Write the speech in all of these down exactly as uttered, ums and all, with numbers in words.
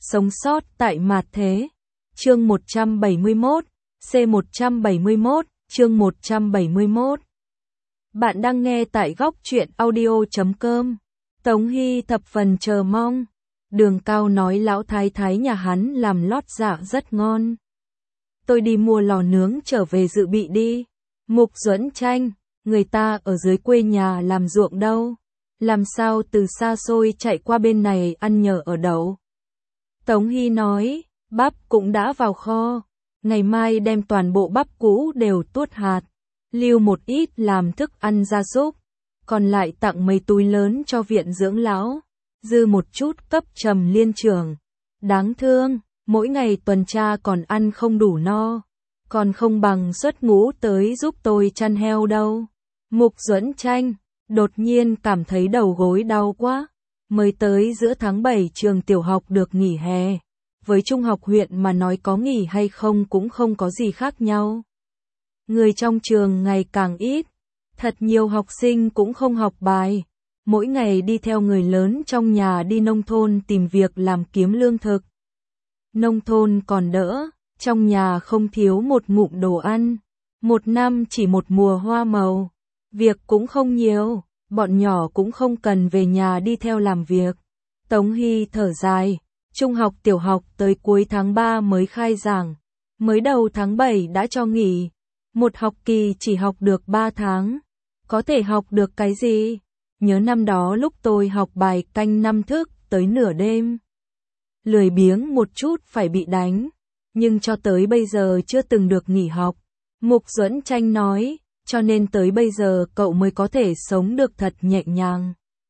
Sống sót tại mạt thế. Chương một trăm bảy mươi mốt, C một trăm bảy mươi mốt, chương một trăm bảy mươi mốt. Bạn đang nghe tại góc truyện audio chấm com. Tống Hy thập phần chờ mong. Đường Cao nói lão thái thái nhà hắn làm lót dạ rất ngon. Tôi đi mua lò nướng trở về dự bị đi. Mục Duẫn Tranh, người ta ở dưới quê nhà làm ruộng đâu. Làm sao từ xa xôi chạy qua bên này ăn nhờ ở đậu. Tống Hy nói, bắp cũng đã vào kho. Ngày mai đem toàn bộ bắp cũ đều tuốt hạt. Lưu một ít làm thức ăn gia súc. Còn lại tặng mấy túi lớn cho viện dưỡng lão. Dư một chút cấp Trầm Liên trưởng. Đáng thương, mỗi ngày tuần tra còn ăn không đủ no. Còn không bằng xuất ngũ tới giúp tôi chăn heo đâu. Mục Duẫn Tranh, đột nhiên cảm thấy đầu gối đau quá. Mới tới giữa tháng bảy trường tiểu học được nghỉ hè. Với trung học huyện mà nói có nghỉ hay không cũng không có gì khác nhau. Người trong trường ngày càng ít. Thật nhiều học sinh cũng không học bài. Mỗi ngày đi theo người lớn trong nhà đi nông thôn tìm việc làm kiếm lương thực. Nông thôn còn đỡ, trong nhà không thiếu một ngụm đồ ăn. Một năm chỉ một mùa hoa màu. Việc cũng không nhiều, bọn nhỏ cũng không cần về nhà đi theo làm việc. Tống Hy thở dài, trung học tiểu học tới cuối tháng ba mới khai giảng. Mới đầu tháng bảy đã cho nghỉ. Một học kỳ chỉ học được ba tháng. Có thể học được cái gì? Nhớ năm đó lúc tôi học bài canh năm thức tới nửa đêm. Lười biếng một chút phải bị đánh. Nhưng cho tới bây giờ chưa từng được nghỉ học. Mục Duẫn Tranh nói, cho nên tới bây giờ cậu mới có thể sống được thật nhẹ nhàng.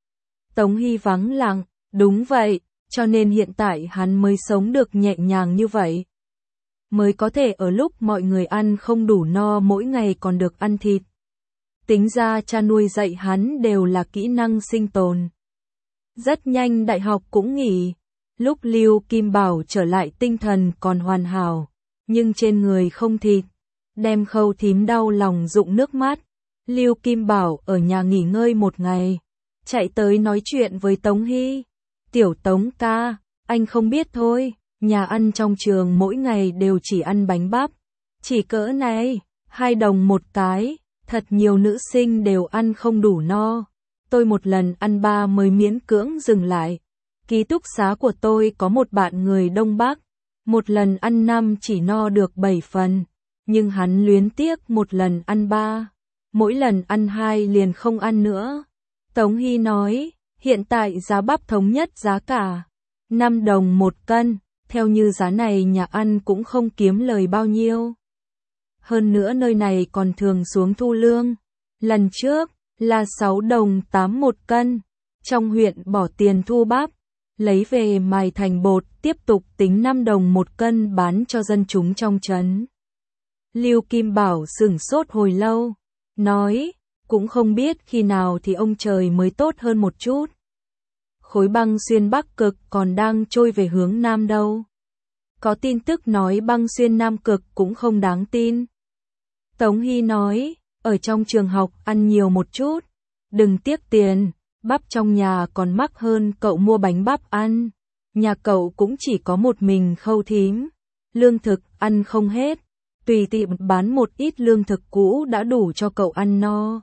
Tống Hy vắng lặng, đúng vậy, cho nên hiện tại hắn mới sống được nhẹ nhàng như vậy. Mới có thể ở lúc mọi người ăn không đủ no mỗi ngày còn được ăn thịt. Tính ra cha nuôi dạy hắn đều là kỹ năng sinh tồn. Rất nhanh đại học cũng nghỉ. Lúc Lưu Kim Bảo trở lại tinh thần còn hoàn hảo, nhưng trên người không thịt. Đem Khâu thím đau lòng rụng nước mắt. Lưu Kim Bảo ở nhà nghỉ ngơi một ngày. Chạy tới nói chuyện với Tống Hy. Tiểu Tống ca, anh không biết thôi, nhà ăn trong trường mỗi ngày đều chỉ ăn bánh bắp. Chỉ cỡ này, hai đồng một cái, thật nhiều nữ sinh đều ăn không đủ no. Tôi một lần ăn ba mới miễn cưỡng dừng lại. Ký túc xá của tôi có một bạn người Đông Bắc. Một lần ăn năm chỉ no được bảy phần. Nhưng hắn luyến tiếc một lần ăn ba. Mỗi lần ăn hai liền không ăn nữa. Tống Hy nói, hiện tại giá bắp thống nhất giá cả. năm đồng một cân, theo như giá này nhà ăn cũng không kiếm lời bao nhiêu. Hơn nữa nơi này còn thường xuống thu lương. Lần trước, là sáu đồng tám một cân. Trong huyện bỏ tiền thu bắp. Lấy về mài thành bột, tiếp tục tính năm đồng một cân bán cho dân chúng trong trấn. Lưu Kim Bảo sửng sốt hồi lâu, nói, cũng không biết khi nào thì ông trời mới tốt hơn một chút. Khối băng xuyên Bắc Cực còn đang trôi về hướng Nam đâu. Có tin tức nói băng xuyên Nam Cực cũng không đáng tin. Tống Hy nói, ở trong trường học ăn nhiều một chút, đừng tiếc tiền, bắp trong nhà còn mắc hơn cậu mua bánh bắp ăn. Nhà cậu cũng chỉ có một mình Khâu thím, lương thực ăn không hết. Tùy tiện bán một ít lương thực cũ đã đủ cho cậu ăn no.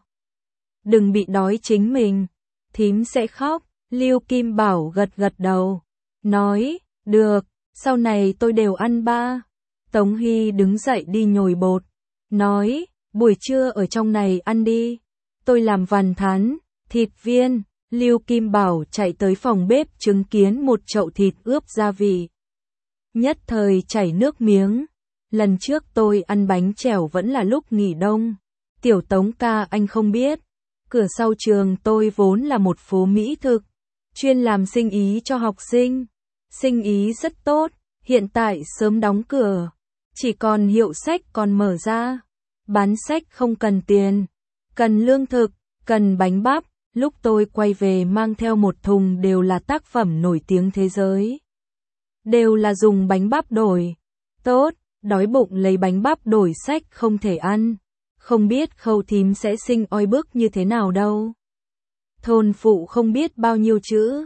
Đừng bị đói chính mình, thím sẽ khóc. Lưu Kim Bảo gật gật đầu, nói, được, sau này tôi đều ăn ba. Tống Hy đứng dậy đi nhồi bột, nói, buổi trưa ở trong này ăn đi. Tôi làm vằn thắn, thịt viên. Lưu Kim Bảo chạy tới phòng bếp chứng kiến một chậu thịt ướp gia vị. Nhất thời chảy nước miếng. Lần trước tôi ăn bánh chèo vẫn là lúc nghỉ đông. Tiểu Tống ca anh không biết. Cửa sau trường tôi vốn là một phố mỹ thực. Chuyên làm sinh ý cho học sinh. Sinh ý rất tốt. Hiện tại sớm đóng cửa. Chỉ còn hiệu sách còn mở ra. Bán sách không cần tiền. Cần lương thực, cần bánh bắp. Lúc tôi quay về mang theo một thùng đều là tác phẩm nổi tiếng thế giới. Đều là dùng bánh bắp đổi. Tốt. Đói bụng lấy bánh bắp đổi sách không thể ăn. Không biết Khâu thím sẽ sinh oi bức như thế nào đâu. Thôn phụ không biết bao nhiêu chữ.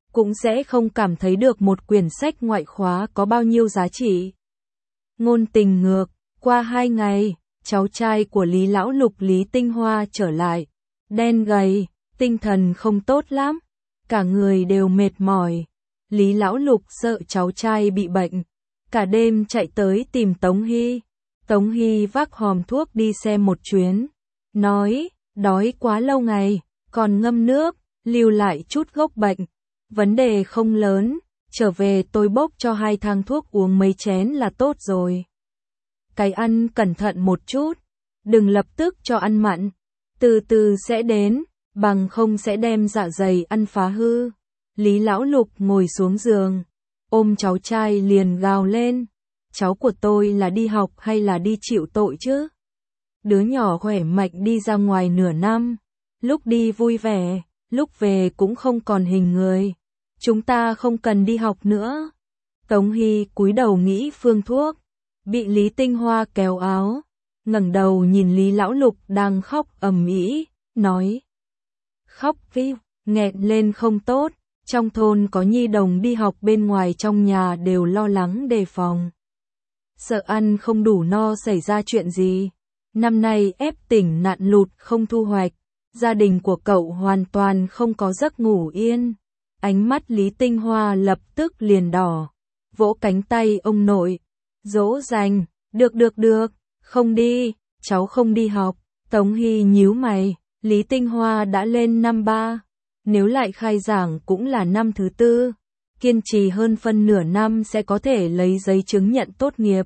cũng sẽ không cảm thấy được một quyển sách ngoại khóa có bao nhiêu giá trị. Ngôn tình ngược, qua hai ngày, cháu trai của Lý Lão Lục Lý Tinh Hoa trở lại, đen gầy, tinh thần không tốt lắm, cả người đều mệt mỏi. Lý Lão Lục sợ cháu trai bị bệnh, cả đêm chạy tới tìm Tống Hy. Tống Hy vác hòm thuốc đi xem một chuyến, nói, đói quá lâu ngày, còn ngâm nước, lưu lại chút gốc bệnh. Vấn đề không lớn, trở về tôi bốc cho hai thang thuốc uống mấy chén là tốt rồi. Cái ăn cẩn thận một chút, đừng lập tức cho ăn mặn, từ từ sẽ đến, bằng không sẽ đem dạ dày ăn phá hư. Lý Lão Lục ngồi xuống giường, ôm cháu trai liền gào lên, cháu của tôi là đi học hay là đi chịu tội chứ? Đứa nhỏ khỏe mạnh đi ra ngoài nửa năm, lúc đi vui vẻ, lúc về cũng không còn hình người. Chúng ta không cần đi học nữa. Tống Hy cúi đầu nghĩ phương thuốc, bị Lý Tinh Hoa kéo áo, ngẩng đầu nhìn Lý Lão Lục đang khóc ầm ĩ, nói: "Khóc vi, nghẹn lên không tốt, trong thôn có nhi đồng đi học bên ngoài trong nhà đều lo lắng đề phòng. Sợ ăn không đủ no xảy ra chuyện gì. Năm nay ép tỉnh nạn lụt không thu hoạch, gia đình của cậu hoàn toàn không có giấc ngủ yên." Ánh mắt Lý Tinh Hoa lập tức liền đỏ, vỗ cánh tay ông nội, dỗ dành, được được được, không đi, cháu không đi học. Tống Hy nhíu mày, Lý Tinh Hoa đã lên năm ba, nếu lại khai giảng cũng là năm thứ tư, kiên trì hơn phân nửa năm sẽ có thể lấy giấy chứng nhận tốt nghiệp.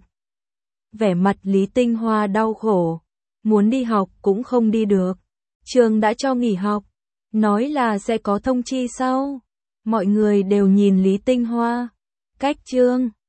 Vẻ mặt Lý Tinh Hoa đau khổ, muốn đi học cũng không đi được, trường đã cho nghỉ học, nói là sẽ có thông chi sau. Mọi người đều nhìn Lý Tinh Hoa, cách chương